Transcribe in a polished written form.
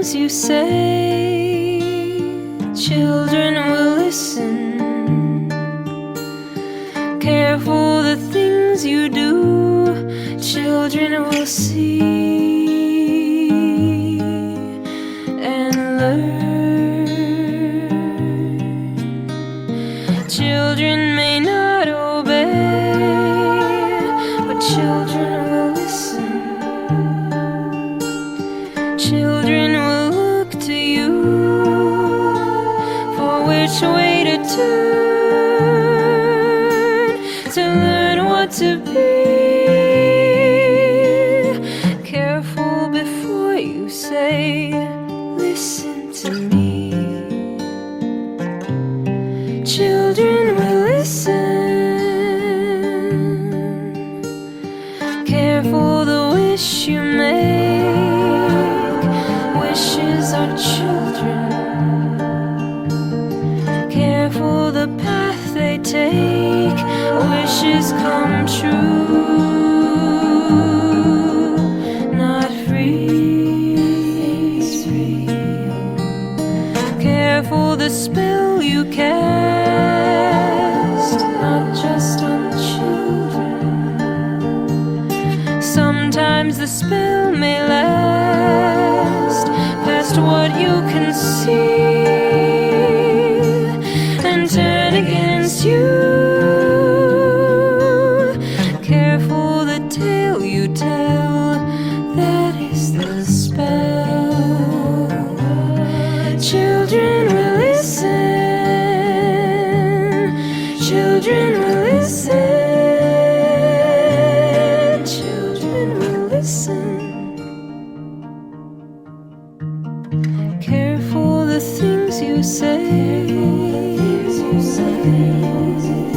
things you say, children will listen. Careful the things you do, children will see and learn. Children may not obey, but children will listen. Children will look to you for which way to turn, to learn what to be. Careful before you say, listen to me. Children will listen. Careful the wish you make. Wishes are children. Careful the path they take. Wishes come true, not free. Careful the spell you cast, not just on children. Sometimes the spell may last past what you can see and turn against you. Careful the tale you tell, that is the spell. Children will listen. Children will listen. Children will listen. Careful the things you say.